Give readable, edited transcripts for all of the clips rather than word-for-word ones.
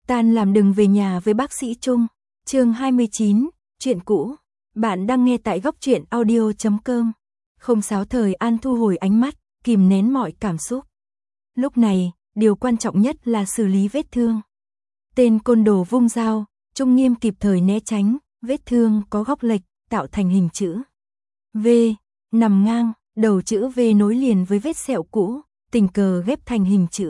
Tan làm đừng về nhà với bác sĩ Trung. Chương 29, chuyện cũ. Bạn đang nghe tại góc truyện audio.com. Không Sáo Thời An thu hồi ánh mắt, kìm nén mọi cảm xúc. Lúc này, điều quan trọng nhất là xử lý vết thương. Tên côn đồ vung dao, Trung Nghiêm kịp thời né tránh, vết thương có góc lệch, tạo thành hình chữ V, nằm ngang, đầu chữ V nối liền với vết sẹo cũ, tình cờ ghép thành hình chữ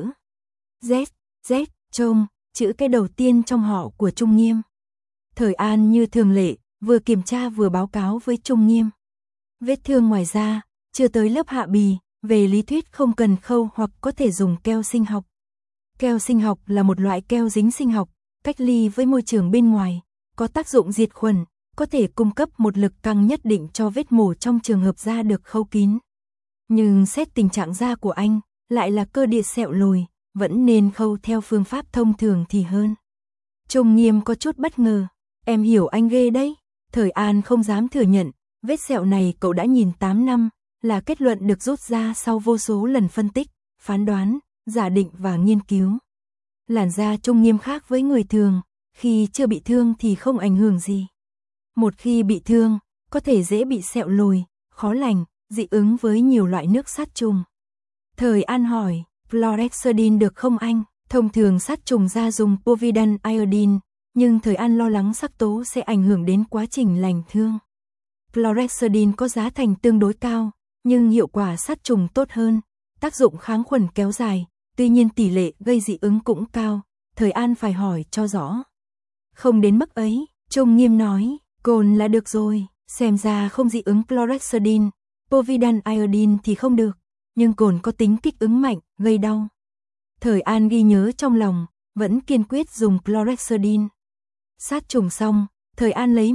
Z, trông, chữ cái đầu tiên trong họ của Trung Nghiêm. Thời An như thường lệ, vừa kiểm tra vừa báo cáo với Trung Nghiêm. Vết thương ngoài da, chưa tới lớp hạ bì, về lý thuyết không cần khâu hoặc có thể dùng keo sinh học. Keo sinh học là một loại keo dính sinh học, cách ly với môi trường bên ngoài, có tác dụng diệt khuẩn, có thể cung cấp một lực căng nhất định cho vết mổ trong trường hợp da được khâu kín. Nhưng xét tình trạng da của anh, lại là cơ địa sẹo lồi, vẫn nên khâu theo phương pháp thông thường thì hơn. Trung Nghiêm có chút bất ngờ, em hiểu anh ghê đấy. Thời An không dám thừa nhận, vết sẹo này cậu đã nhìn 8 năm, là kết luận được rút ra sau vô số lần phân tích, phán đoán, giả định và nghiên cứu. Làn da Trung Nghiêm khác với người thường, khi chưa bị thương thì không ảnh hưởng gì. Một khi bị thương, có thể dễ bị sẹo lồi, khó lành, dị ứng với nhiều loại nước sát trùng. Thời An hỏi, Fluoxetine được không anh? Thông thường sát trùng da dùng povidone iodine, nhưng Thời An lo lắng sắc tố sẽ ảnh hưởng đến quá trình lành thương. Fluoxetine có giá thành tương đối cao, nhưng hiệu quả sát trùng tốt hơn, tác dụng kháng khuẩn kéo dài, tuy nhiên tỷ lệ gây dị ứng cũng cao, Thời An phải hỏi cho rõ. Không đến mức ấy, Trung Nghiêm nói, cồn là được rồi, xem ra không dị ứng Fluoxetine, povidone iodine thì không được, nhưng cồn có tính kích ứng mạnh, gây đau. Thời An ghi nhớ trong lòng, vẫn kiên quyết dùng Fluoxetine. Sát trùng xong, Thời An lấy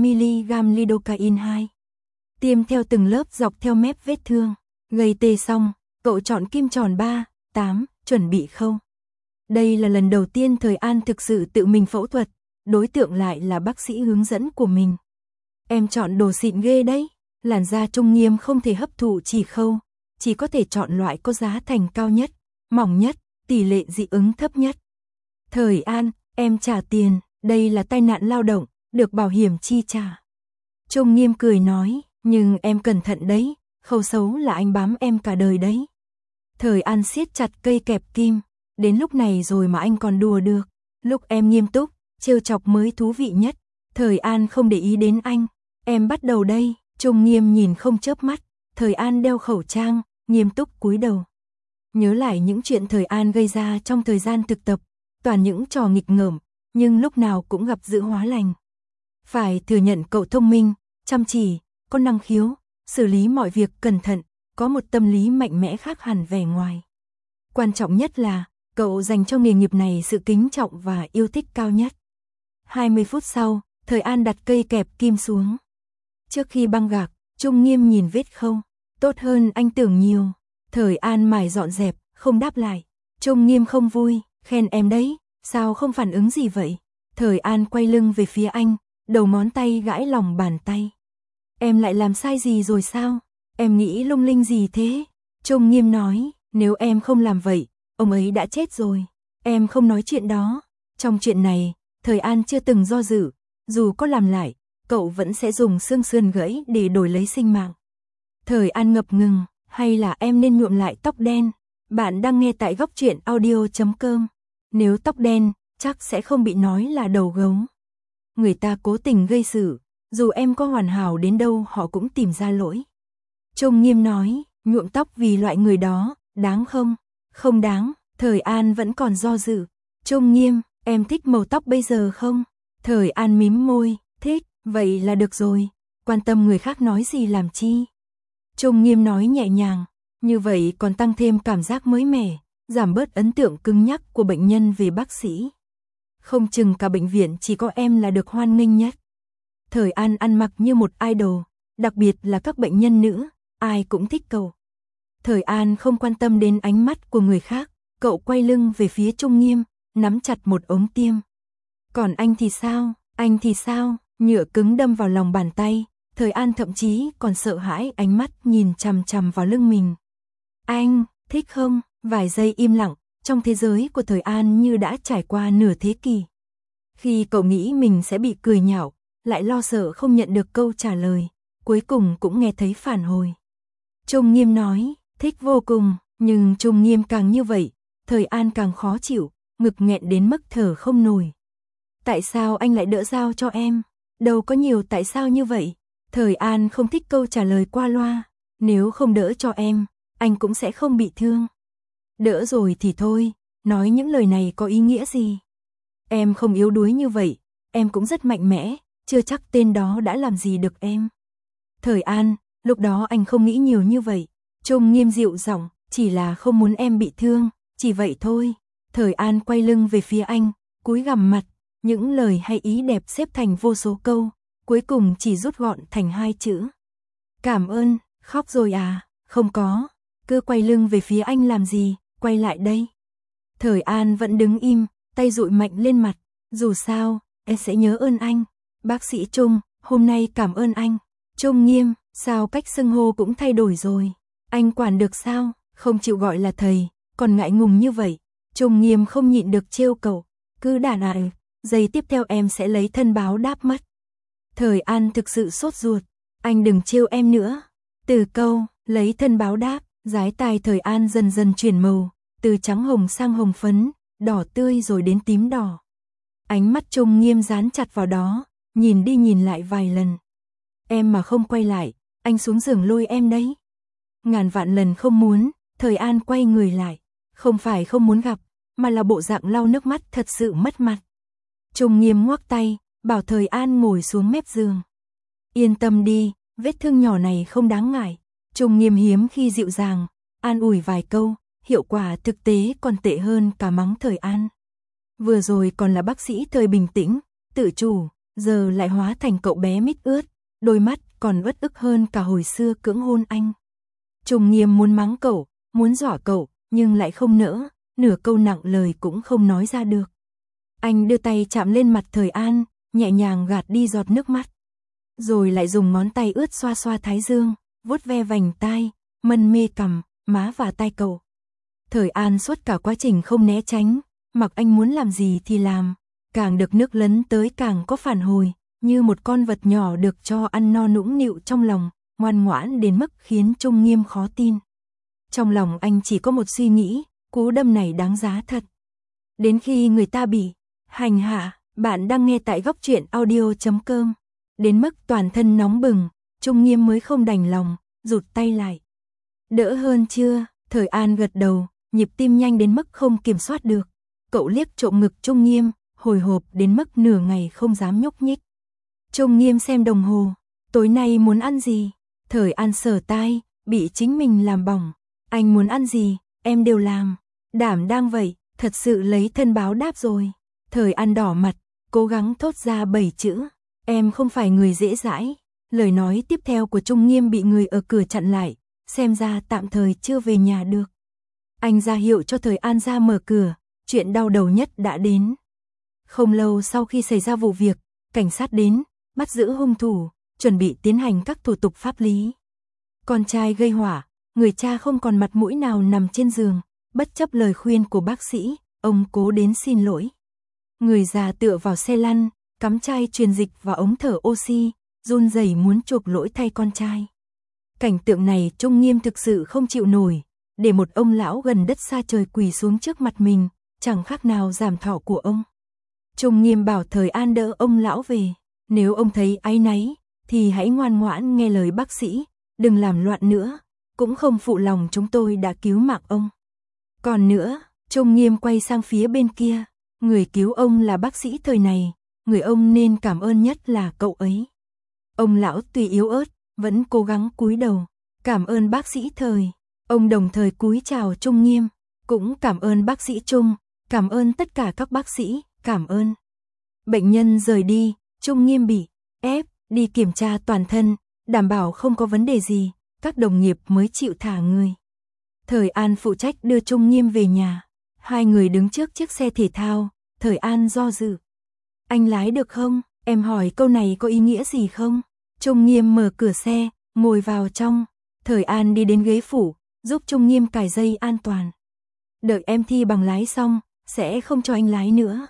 15mg lidocaine 2. Tiêm theo từng lớp dọc theo mép vết thương. Gây tê xong, cậu chọn kim tròn 3, 8, chuẩn bị khâu. Đây là lần đầu tiên Thời An thực sự tự mình phẫu thuật, đối tượng lại là bác sĩ hướng dẫn của mình. Em chọn đồ xịn ghê đấy, làn da Trung Nghiêm không thể hấp thụ chỉ khâu, chỉ có thể chọn loại có giá thành cao nhất, mỏng nhất, tỷ lệ dị ứng thấp nhất. Thời An, em trả tiền, đây là tai nạn lao động, được bảo hiểm chi trả. Trung Nghiêm cười nói, nhưng em cẩn thận đấy, khâu xấu là anh bám em cả đời đấy. Thời An siết chặt cây kẹp kim, đến lúc này rồi mà anh còn đùa được, lúc em nghiêm túc, trêu chọc mới thú vị nhất. Thời An không để ý đến anh, em bắt đầu đây. Trung Nghiêm nhìn không chớp mắt, Thời An đeo khẩu trang, nghiêm túc cúi đầu. Nhớ lại những chuyện Thời An gây ra trong thời gian thực tập, toàn những trò nghịch ngợm, nhưng lúc nào cũng gặp dự hóa lành. Phải thừa nhận cậu thông minh, chăm chỉ, có năng khiếu, xử lý mọi việc cẩn thận, có một tâm lý mạnh mẽ khác hẳn vẻ ngoài. Quan trọng nhất là, cậu dành cho nghề nghiệp này sự kính trọng và yêu thích cao nhất. 20 phút sau, Thời An đặt cây kẹp kim xuống. Trước khi băng gạc, Trung Nghiêm nhìn vết khâu, tốt hơn anh tưởng nhiều. Thời An mải dọn dẹp, không đáp lại. Trung Nghiêm không vui, khen em đấy, sao không phản ứng gì vậy? Thời An quay lưng về phía anh, đầu ngón tay gãi lòng bàn tay. Em lại làm sai gì rồi sao? Em nghĩ lung linh gì thế? Trung Nghiêm nói, nếu em không làm vậy, ông ấy đã chết rồi. Em không nói chuyện đó. Trong chuyện này, Thời An chưa từng do dự, dù có làm lại, cậu vẫn sẽ dùng xương sườn gãy để đổi lấy sinh mạng. Thời An ngập ngừng, hay là em nên nhuộm lại tóc đen? Bạn đang nghe tại góc truyện audio.com. Nếu tóc đen, chắc sẽ không bị nói là đầu gấu. Người ta cố tình gây sự, dù em có hoàn hảo đến đâu họ cũng tìm ra lỗi. Trung Nghiêm nói, nhuộm tóc vì loại người đó, đáng không? Không đáng. Thời An vẫn còn do dự. Trung Nghiêm, em thích màu tóc bây giờ không? Thời An mím môi, thích, vậy là được rồi. Quan tâm người khác nói gì làm chi? Trung Nghiêm nói nhẹ nhàng, như vậy còn tăng thêm cảm giác mới mẻ, giảm bớt ấn tượng cứng nhắc của bệnh nhân về bác sĩ. Không chừng cả bệnh viện chỉ có em là được hoan nghênh nhất. Thời An ăn mặc như một idol, đặc biệt là các bệnh nhân nữ, ai cũng thích cậu. Thời An không quan tâm đến ánh mắt của người khác, cậu quay lưng về phía Trung Nghiêm, nắm chặt một ống tiêm. Còn anh thì sao? Anh thì sao? Nhựa cứng đâm vào lòng bàn tay, Thời An thậm chí còn sợ hãi ánh mắt nhìn chằm chằm vào lưng mình. Anh, thích không? Vài giây im lặng, trong thế giới của Thời An như đã trải qua nửa thế kỷ. Khi cậu nghĩ mình sẽ bị cười nhạo, lại lo sợ không nhận được câu trả lời, cuối cùng cũng nghe thấy phản hồi. Trung Nghiêm nói, thích vô cùng, nhưng Trung Nghiêm càng như vậy, Thời An càng khó chịu, ngực nghẹn đến mức thở không nổi. Tại sao anh lại đỡ dao cho em? Đâu có nhiều tại sao như vậy. Thời An không thích câu trả lời qua loa. Nếu không đỡ cho em, anh cũng sẽ không bị thương. Đỡ rồi thì thôi, nói những lời này có ý nghĩa gì? Em không yếu đuối như vậy, em cũng rất mạnh mẽ, chưa chắc tên đó đã làm gì được em. Thời An, lúc đó anh không nghĩ nhiều như vậy. Trung Nghiêm dịu giọng, chỉ là không muốn em bị thương, chỉ vậy thôi. Thời An quay lưng về phía anh, cúi gằm mặt, những lời hay ý đẹp xếp thành vô số câu, cuối cùng chỉ rút gọn thành 2 chữ. Cảm ơn, khóc rồi à? Không có, cứ quay lưng về phía anh làm gì, quay lại đây. Thời An vẫn đứng im, tay dụi mạnh lên mặt, dù sao, em sẽ nhớ ơn anh. Bác sĩ Trung, hôm nay cảm ơn anh. Trung Nghiêm, sao cách xưng hô cũng thay đổi rồi? Anh quản được sao? Không chịu gọi là thầy, còn ngại ngùng như vậy. Trung Nghiêm không nhịn được trêu cậu, cứ đàn ải, giây tiếp theo em sẽ lấy thân báo đáp mất. Thời An thực sự sốt ruột, anh đừng trêu em nữa. Từ câu, lấy thân báo đáp, dái tai Thời An dần dần chuyển màu, từ trắng hồng sang hồng phấn, đỏ tươi rồi đến tím đỏ. Ánh mắt Trung Nghiêm dán chặt vào đó, nhìn đi nhìn lại vài lần. Em mà không quay lại, anh xuống giường lôi em đấy. Ngàn vạn lần không muốn, Thời An quay người lại, không phải không muốn gặp, mà là bộ dạng lau nước mắt thật sự mất mặt. Trung Nghiêm ngoắc tay, bảo Thời An ngồi xuống mép giường. Yên tâm đi, vết thương nhỏ này không đáng ngại. Trung Nghiêm hiếm khi dịu dàng, an ủi vài câu, hiệu quả thực tế còn tệ hơn cả mắng Thời An. Vừa rồi còn là bác sĩ Thời bình tĩnh, tự chủ, giờ lại hóa thành cậu bé mít ướt, đôi mắt còn uất ức hơn cả hồi xưa cưỡng hôn anh. Trung Nghiêm muốn mắng cậu, muốn dọa cậu, nhưng lại không nỡ, nửa câu nặng lời cũng không nói ra được. Anh đưa tay chạm lên mặt Thời An, nhẹ nhàng gạt đi giọt nước mắt. Rồi lại dùng ngón tay ướt xoa xoa thái dương, vuốt ve vành tai, mân mê cằm, má và tai cậu. Thời An suốt cả quá trình không né tránh, mặc anh muốn làm gì thì làm, càng được nước lấn tới càng có phản hồi, như một con vật nhỏ được cho ăn no nũng nịu trong lòng, ngoan ngoãn đến mức khiến Trung Nghiêm khó tin. Trong lòng anh chỉ có một suy nghĩ, cú đâm này đáng giá thật. Đến khi người ta bị hành hạ, bạn đang nghe tại góc truyện audio.com. Đến mức toàn thân nóng bừng, Trung Nghiêm mới không đành lòng, rụt tay lại. Đỡ hơn chưa? Thời An gật đầu, nhịp tim nhanh đến mức không kiểm soát được. Cậu liếc trộm ngực Trung Nghiêm, hồi hộp đến mức nửa ngày không dám nhúc nhích. Trung Nghiêm xem đồng hồ, tối nay muốn ăn gì? Thời An sờ tai, bị chính mình làm bỏng. Anh muốn ăn gì, em đều làm. Đảm đang vậy, thật sự lấy thân báo đáp rồi. Thời An đỏ mặt, cố gắng thốt ra 7 chữ. Em không phải người dễ dãi. Lời nói tiếp theo của Trung Nghiêm bị người ở cửa chặn lại, xem ra tạm thời chưa về nhà được. Anh ra hiệu cho Thời An ra mở cửa, chuyện đau đầu nhất đã đến. Không lâu sau khi xảy ra vụ việc, cảnh sát đến, bắt giữ hung thủ, chuẩn bị tiến hành các thủ tục pháp lý. Con trai gây họa, người cha không còn mặt mũi nào nằm trên giường, bất chấp lời khuyên của bác sĩ, ông cố đến xin lỗi. Người già tựa vào xe lăn, cắm chai truyền dịch vào ống thở oxy, run rẩy muốn chuộc lỗi thay con trai. Cảnh tượng này Trung Nghiêm thực sự không chịu nổi, để một ông lão gần đất xa trời quỳ xuống trước mặt mình, chẳng khác nào giảm thọ của ông. Trung Nghiêm bảo Thời An đỡ ông lão về, nếu ông thấy áy náy, thì hãy ngoan ngoãn nghe lời bác sĩ, đừng làm loạn nữa, cũng không phụ lòng chúng tôi đã cứu mạng ông. Còn nữa, Trung Nghiêm quay sang phía bên kia, người cứu ông là bác sĩ Thời này, người ông nên cảm ơn nhất là cậu ấy. Ông lão tuy yếu ớt, vẫn cố gắng cúi đầu, cảm ơn bác sĩ Thời. Ông đồng thời cúi chào Trung Nghiêm, cũng cảm ơn bác sĩ Trung, cảm ơn tất cả các bác sĩ, cảm ơn. Bệnh nhân rời đi, Trung Nghiêm bị ép đi kiểm tra toàn thân, đảm bảo không có vấn đề gì, các đồng nghiệp mới chịu thả người. Thời An phụ trách đưa Trung Nghiêm về nhà, hai người đứng trước chiếc xe thể thao, Thời An do dự. Anh lái được không? Em hỏi câu này có ý nghĩa gì không? Trung Nghiêm mở cửa xe, ngồi vào trong, Thời An đi đến ghế phụ, giúp Trung Nghiêm cài dây an toàn. đợi em thi bằng lái xong, sẽ không cho anh lái nữa.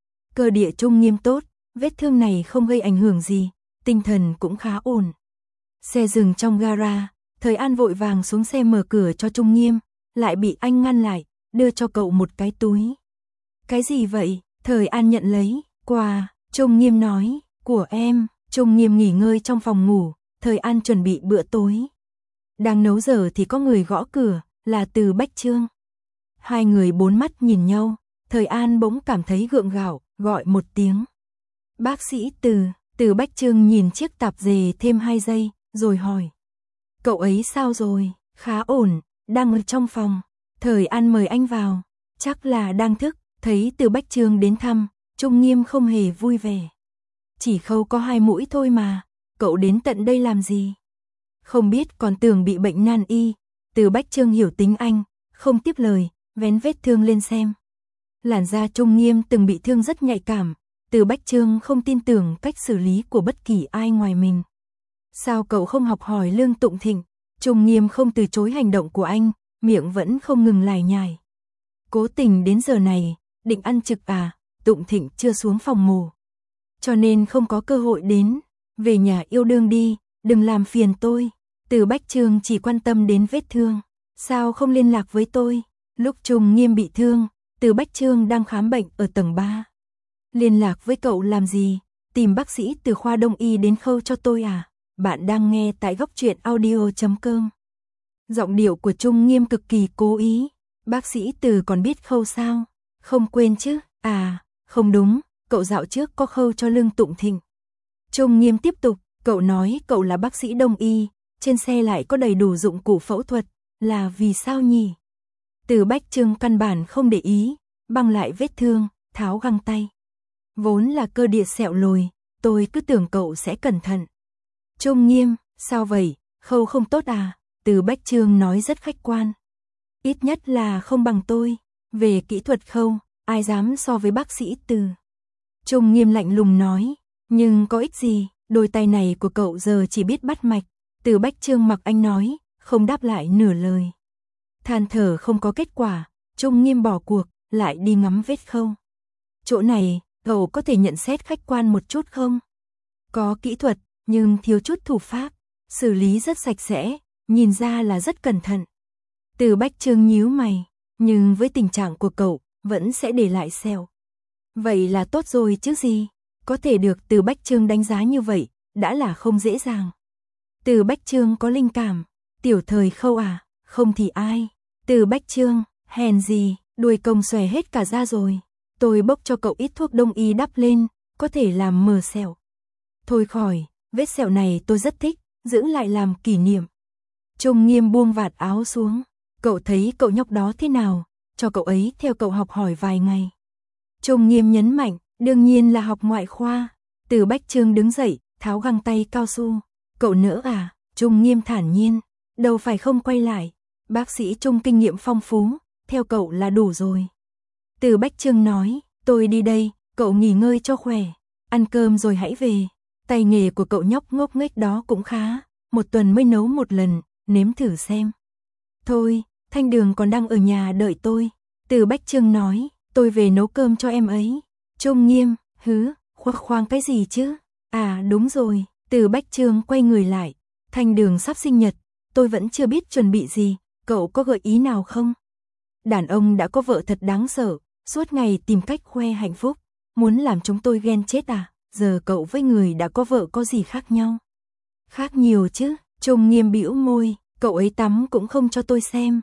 Cơ địa Trung Nghiêm tốt, vết thương này không gây ảnh hưởng gì, tinh thần cũng khá ổn. Xe dừng trong gara, Thời An vội vàng xuống xe mở cửa cho Trung Nghiêm, lại bị anh ngăn lại, đưa cho cậu một cái túi. Cái gì vậy? Thời An nhận lấy, quà, Trung Nghiêm nói, của em. Trung Nghiêm nghỉ ngơi trong phòng ngủ, Thời An chuẩn bị bữa tối. Đang nấu giờ thì có người gõ cửa, là Từ Bách Chương. Hai người bốn mắt nhìn nhau, Thời An bỗng cảm thấy gượng gạo, gọi một tiếng. Bác sĩ Từ Bách Chương nhìn chiếc tạp dề thêm 2 giây, rồi hỏi. Cậu ấy sao rồi? Khá ổn, đang ở trong phòng. Thời An mời anh vào, chắc là đang thức, thấy Từ Bách Chương đến thăm, Trung Nghiêm không hề vui vẻ. Chỉ khâu có 2 mũi thôi mà, cậu đến tận đây làm gì? Không biết còn tưởng bị bệnh nan y. Từ Bách Chương hiểu tính anh, không tiếp lời, vén vết thương lên xem. Làn da Trung Nghiêm từng bị thương rất nhạy cảm, Từ Bách Chương không tin tưởng cách xử lý của bất kỳ ai ngoài mình. Sao cậu không học hỏi Lương Tụng Thịnh? Trung Nghiêm không từ chối hành động của anh, miệng vẫn không ngừng lải nhải. Cố tình đến giờ này, định ăn trực à? Tụng Thịnh chưa xuống phòng mổ, cho nên không có cơ hội đến. Về nhà yêu đương đi, đừng làm phiền tôi. Từ Bách Chương chỉ quan tâm đến vết thương. Sao không liên lạc với tôi? Lúc Trung Nghiêm bị thương, Từ Bách Chương đang khám bệnh ở tầng 3. Liên lạc với cậu làm gì? Tìm bác sĩ từ khoa đông y đến khâu cho tôi à? Bạn đang nghe tại góc truyện audio.com. Giọng điệu của Trung Nghiêm cực kỳ cố ý. Bác sĩ Từ còn biết khâu sao? Không quên chứ? À, không đúng, cậu dạo trước có khâu cho Lương Tụng Thịnh. Trung Nghiêm tiếp tục, cậu nói cậu là bác sĩ đông y, trên xe lại có đầy đủ dụng cụ phẫu thuật, là vì sao nhỉ? Từ Bách Chương căn bản không để ý, băng lại vết thương, tháo găng tay. Vốn là cơ địa sẹo lồi, tôi cứ tưởng cậu sẽ cẩn thận. Trung Nghiêm, sao vậy, khâu không tốt à? Từ Bách Chương nói rất khách quan. Ít nhất là không bằng tôi, về kỹ thuật khâu, ai dám so với bác sĩ Từ. Trung Nghiêm lạnh lùng nói, nhưng có ích gì, đôi tay này của cậu giờ chỉ biết bắt mạch. Từ Bách Chương mặc anh nói, không đáp lại nửa lời. Than thở không có kết quả, Trung Nghiêm bỏ cuộc, lại đi ngắm vết khâu. Chỗ này, cậu có thể nhận xét khách quan một chút không? Có kỹ thuật, nhưng thiếu chút thủ pháp, xử lý rất sạch sẽ, nhìn ra là rất cẩn thận. Từ Bách Chương nhíu mày, nhưng với tình trạng của cậu, vẫn sẽ để lại sẹo. Vậy là tốt rồi chứ gì? Có thể được Từ Bách Chương đánh giá như vậy, đã là không dễ dàng. Từ Bách Chương có linh cảm, tiểu Thời khâu à, không thì ai. Từ Bách Chương, hèn gì, đuôi công xòe hết cả da rồi. Tôi bốc cho cậu ít thuốc đông y đắp lên, có thể làm mờ sẹo. Thôi khỏi, vết sẹo này tôi rất thích, giữ lại làm kỷ niệm. Trung Nghiêm buông vạt áo xuống, cậu thấy cậu nhóc đó thế nào, cho cậu ấy theo cậu học hỏi vài ngày. Trung Nghiêm nhấn mạnh, đương nhiên là học ngoại khoa. Từ Bách Chương đứng dậy, tháo găng tay cao su. Cậu nỡ à? Trung Nghiêm thản nhiên, đâu phải không quay lại. Bác sĩ Trung kinh nghiệm phong phú, theo cậu là đủ rồi. Từ Bách Chương nói, tôi đi đây, cậu nghỉ ngơi cho khỏe. Ăn cơm rồi hãy về. Tay nghề của cậu nhóc ngốc nghếch đó cũng khá, 1 tuần mới nấu 1 lần, nếm thử xem. Thôi, Thanh Đường còn đang ở nhà đợi tôi. Từ Bách Chương nói, tôi về nấu cơm cho em ấy. Trung Nghiêm, khoác khoang cái gì chứ? À đúng rồi, Từ Bách Chương quay người lại. Thanh Đường sắp sinh nhật, tôi vẫn chưa biết chuẩn bị gì, cậu có gợi ý nào không? Đàn ông đã có vợ thật đáng sợ, suốt ngày tìm cách khoe hạnh phúc, muốn làm chúng tôi ghen chết à? Giờ cậu với người đã có vợ có gì khác nhau? Khác nhiều chứ, Trung Nghiêm bĩu môi, cậu ấy tắm cũng không cho tôi xem.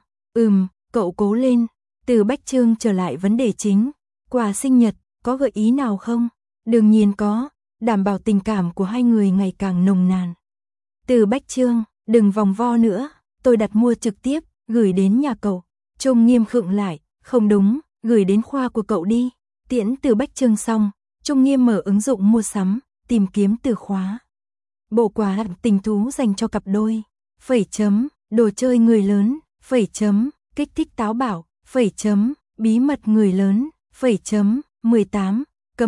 Cậu cố lên. Từ Bách Chương trở lại vấn đề chính, quà sinh nhật, có gợi ý nào không? Đương nhiên có, đảm bảo tình cảm của hai người ngày càng nồng nàn. Từ Bách Chương, đừng vòng vo nữa, tôi đặt mua trực tiếp, gửi đến nhà cậu. Trung Nghiêm khựng lại, không đúng, gửi đến khoa của cậu đi. Tiễn Từ Bách Chương xong, Trung Nghiêm mở ứng dụng mua sắm, tìm kiếm từ khóa. Bộ quà tình thú dành cho cặp đôi, đồ chơi người lớn, kích thích táo bạo, bí mật người lớn, 18,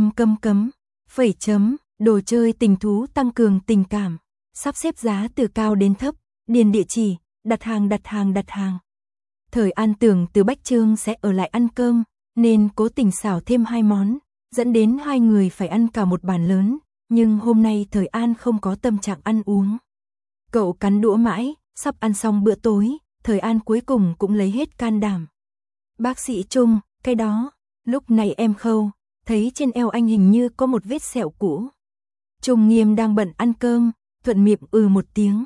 đồ chơi tình thú tăng cường tình cảm, sắp xếp giá từ cao đến thấp, điền địa chỉ, đặt hàng. Thời An tưởng Từ Bách Chương sẽ ở lại ăn cơm, nên cố tình xào thêm 2 món, dẫn đến 2 người phải ăn cả một bàn lớn, nhưng hôm nay Thời An không có tâm trạng ăn uống. Cậu cắn đũa mãi, sắp ăn xong bữa tối, Thời An cuối cùng cũng lấy hết can đảm. Bác sĩ Trung, cái đó, lúc này em khâu, thấy trên eo anh hình như có một vết sẹo cũ. Trung Nghiêm đang bận ăn cơm, thuận miệng một tiếng.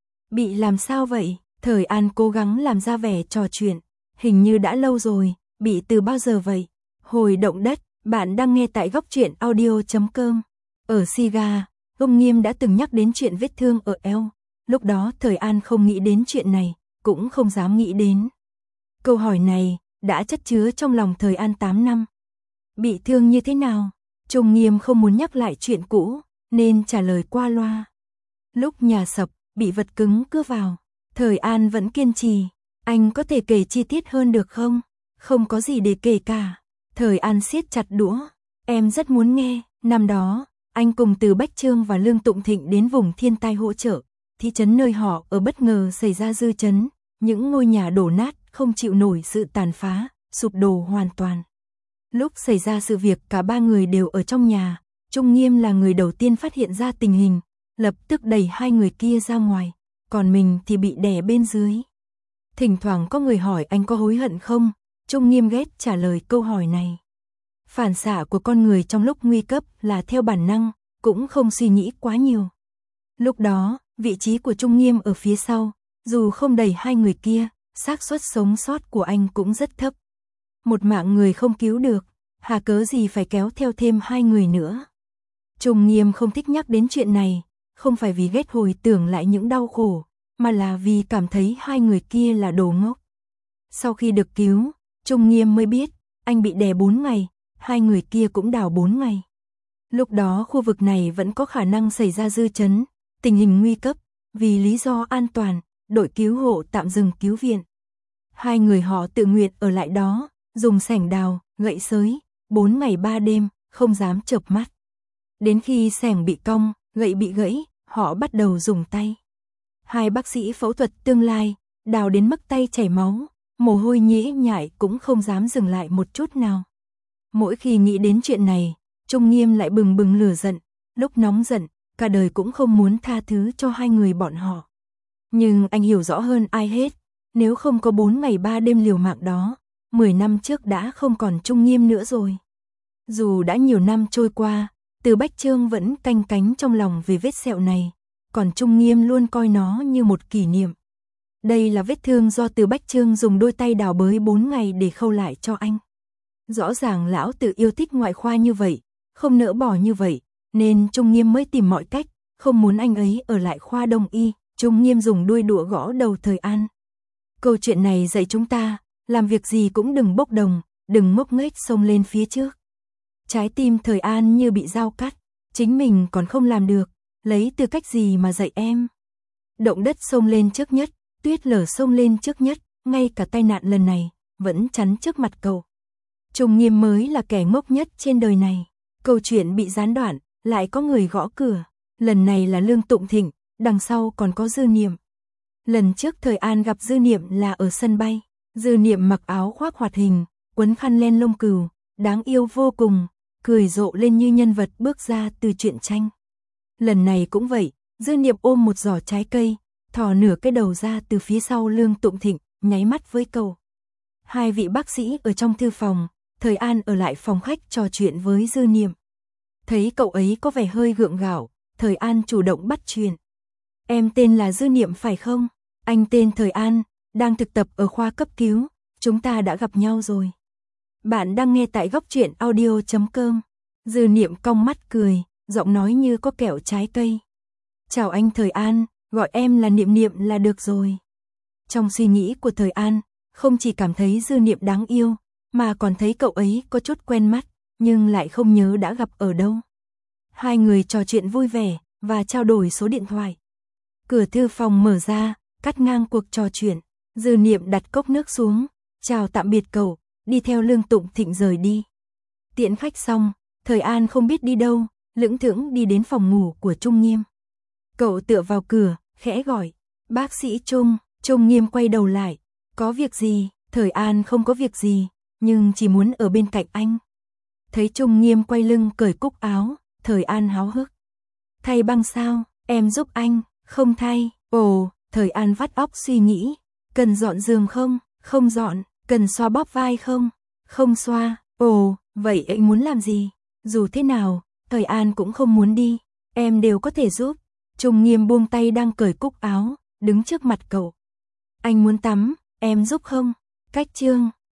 Bị làm sao vậy? Thời An cố gắng làm ra vẻ trò chuyện, hình như đã lâu rồi, bị từ bao giờ vậy? Hồi động đất, bạn đang nghe tại góc truyện audio.com. Ở Siga, ông Nghiêm đã từng nhắc đến chuyện vết thương ở eo, lúc đó Thời An không nghĩ đến chuyện này, cũng không dám nghĩ đến. Câu hỏi này đã chất chứa trong lòng Thời An 8 năm. Bị thương như thế nào? Trung Nghiêm không muốn nhắc lại chuyện cũ, nên trả lời qua loa. Lúc nhà sập, bị vật cứng cưa vào. Thời An vẫn kiên trì. Anh có thể kể chi tiết hơn được không? Không có gì để kể cả. Thời An siết chặt đũa. Em rất muốn nghe. Năm đó, anh cùng Từ Bách Chương và Lương Tụng Thịnh đến vùng thiên tai hỗ trợ. Thị trấn nơi họ ở bất ngờ xảy ra dư chấn. Những ngôi nhà đổ nát, không chịu nổi sự tàn phá, sụp đổ hoàn toàn. Lúc xảy ra sự việc cả 3 người đều ở trong nhà. Trung Nghiêm là người đầu tiên phát hiện ra tình hình, lập tức đẩy 2 người kia ra ngoài, còn mình thì bị đè bên dưới. Thỉnh thoảng có người hỏi anh có hối hận không, Trung Nghiêm ghét trả lời câu hỏi này. Phản xạ của con người trong lúc nguy cấp là theo bản năng, cũng không suy nghĩ quá nhiều. Lúc đó, vị trí của Trung Nghiêm ở phía sau, dù không đẩy 2 người kia, xác suất sống sót của anh cũng rất thấp. Một mạng người không cứu được, hà cớ gì phải kéo theo thêm 2 người nữa. Trung Nghiêm không thích nhắc đến chuyện này, không phải vì ghét hồi tưởng lại những đau khổ, mà là vì cảm thấy 2 người kia là đồ ngốc. Sau khi được cứu, Trung Nghiêm mới biết, anh bị đè 4 ngày, 2 người kia cũng đào 4 ngày. Lúc đó khu vực này vẫn có khả năng xảy ra dư chấn, tình hình nguy cấp, vì lý do an toàn, đội cứu hộ tạm dừng cứu viện. 2 người họ tự nguyện ở lại đó, dùng sẻng đào, gậy sới, 4 ngày 3 đêm, không dám chợp mắt. Đến khi sẻng bị cong, gậy bị gãy, họ bắt đầu dùng tay. 2 bác sĩ phẫu thuật tương lai, đào đến mức tay chảy máu, mồ hôi nhễ nhại cũng không dám dừng lại một chút nào. Mỗi khi nghĩ đến chuyện này, Trung Nghiêm lại bừng bừng lửa giận, lúc nóng giận, cả đời cũng không muốn tha thứ cho 2 người bọn họ. Nhưng anh hiểu rõ hơn ai hết, nếu không có 4 ngày 3 đêm liều mạng đó, 10 năm trước đã không còn Trung Nghiêm nữa rồi. Dù đã nhiều năm trôi qua, Từ Bách Chương vẫn canh cánh trong lòng về vết sẹo này, còn Trung Nghiêm luôn coi nó như một kỷ niệm. Đây là vết thương do Từ Bách Chương dùng đôi tay đào bới 4 ngày để khâu lại cho anh. Rõ ràng lão tự yêu thích ngoại khoa như vậy, không nỡ bỏ như vậy, nên Trung Nghiêm mới tìm mọi cách, không muốn anh ấy ở lại khoa đông y. Trung Nghiêm dùng đuôi đũa gõ đầu Thời An. Câu chuyện này dạy chúng ta, làm việc gì cũng đừng bốc đồng, đừng ngốc nghếch xông lên phía trước. Trái tim Thời An như bị dao cắt, chính mình còn không làm được, lấy tư cách gì mà dạy em. Động đất xông lên trước nhất, tuyết lở xông lên trước nhất, ngay cả tai nạn lần này, vẫn chắn trước mặt cậu. Trung Nghiêm mới là kẻ ngốc nhất trên đời này. Câu chuyện bị gián đoạn, lại có người gõ cửa. Lần này là Lương Tụng Thịnh, đằng sau còn có Dư Niệm. Lần trước Thời An gặp Dư Niệm là ở sân bay. Dư Niệm mặc áo khoác hoạt hình, quấn khăn len lông cừu, đáng yêu vô cùng, cười rộ lên như nhân vật bước ra từ truyện tranh. Lần này cũng vậy, Dư Niệm ôm một giỏ trái cây, thò nửa cái đầu ra từ phía sau Lương Tụng Thịnh, nháy mắt với cậu. 2 vị bác sĩ ở trong thư phòng, Thời An ở lại phòng khách trò chuyện với Dư Niệm. Thấy cậu ấy có vẻ hơi gượng gạo, Thời An chủ động bắt chuyện. Em tên là Dư Niệm phải không? Anh tên Thời An, đang thực tập ở khoa cấp cứu, chúng ta đã gặp nhau rồi. Bạn đang nghe tại góc truyện audio.com. Dư Niệm cong mắt cười, giọng nói như có kẹo trái cây. Chào anh Thời An, gọi em là Niệm Niệm là được rồi. Trong suy nghĩ của Thời An, không chỉ cảm thấy Dư Niệm đáng yêu, mà còn thấy cậu ấy có chút quen mắt, nhưng lại không nhớ đã gặp ở đâu. 2 người trò chuyện vui vẻ, và trao đổi số điện thoại. Cửa thư phòng mở ra, cắt ngang cuộc trò chuyện. Dư Niệm đặt cốc nước xuống, chào tạm biệt cậu, đi theo Lương Tụng Thịnh rời đi. Tiễn khách xong, Thời An không biết đi đâu, lững thững đi đến phòng ngủ của Trung Nghiêm. Cậu tựa vào cửa, khẽ gọi, bác sĩ Trung. Trung Nghiêm quay đầu lại, Có việc gì? Thời An không có việc gì, nhưng chỉ muốn ở bên cạnh anh. Thấy Trung Nghiêm quay lưng cởi cúc áo, Thời An háo hức. Thay băng sao? Em giúp anh. Không thay. Ồ, Thời An vắt óc suy nghĩ. Cần dọn giường không? Không dọn. Cần xoa bóp vai không? Không xoa. Ồ, vậy anh muốn làm gì? Dù thế nào, Thời An cũng không muốn đi. Em đều có thể giúp. Trung Nghiêm buông tay đang cởi cúc áo, đứng trước mặt cậu. Anh muốn tắm, em giúp không? Cách chương